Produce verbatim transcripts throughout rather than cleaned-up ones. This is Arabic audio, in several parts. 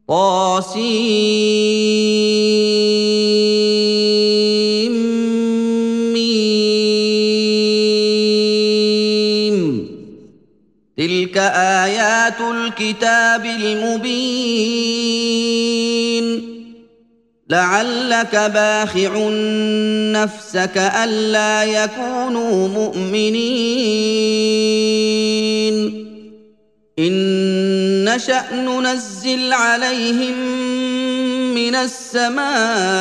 طاسيم تلك آيات الكتاب المبين لعلك باخع نفسك ألا يكونوا مؤمنين إن نشأ ننزل عليهم من السماء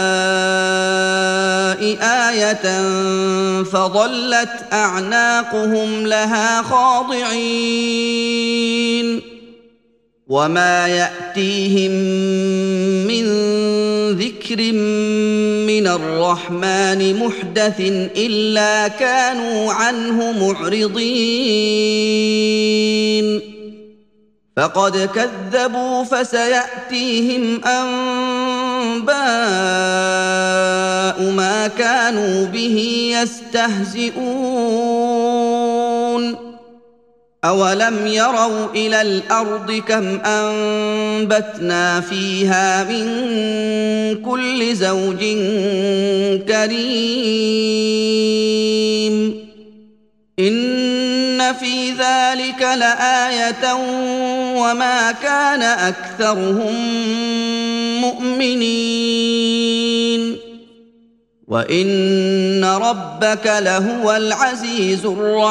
آية فظلت أعناقهم لها خاضعين وما يأتيهم من ذكر من الرحمن محدث إلا كانوا عنه معرضين فقد كذبوا فسيأتيهم أنباء ما كانوا به يستهزئون أولم يروا إلى الأرض كم أنبتنا فيها من كل زوج كريم إن في ذلك لآية وما كان أكثرهم مؤمنين وإن ربك لهو العزيز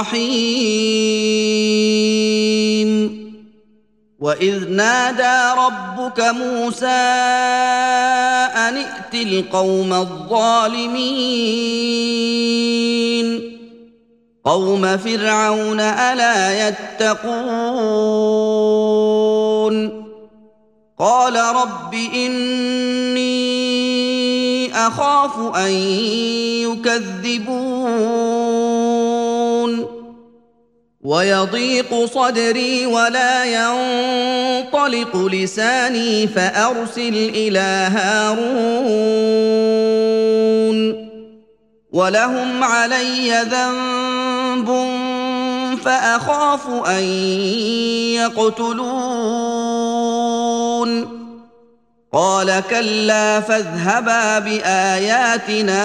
الرحيم وإذ نادى ربك موسى أن ائت القوم الظالمين قوم فرعون ألا يتقون قال رب إني أخاف أن يكذبون ويضيق صدري ولا ينطلق لساني فأرسل إلى هارون ولهم علي ذنب فأخاف أن يقتلون قال كلا فاذهبا بآياتنا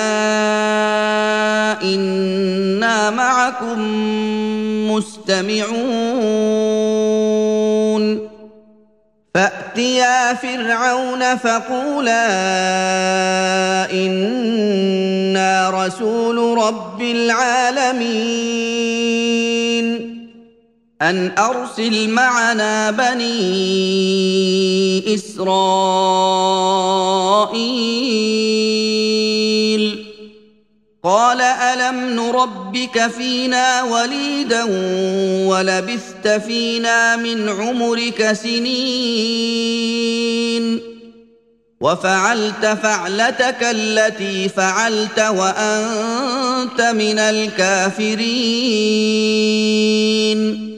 إنا معكم مستمعون فأتيا فرعون فقولا إنا رسول رب العالمين أن أرسل معنا بني إسرائيل قال ألم نربك فينا وليدا ولبثت فينا من عمرك سنين وفعلت فعلتك التي فعلت وأنت من الكافرين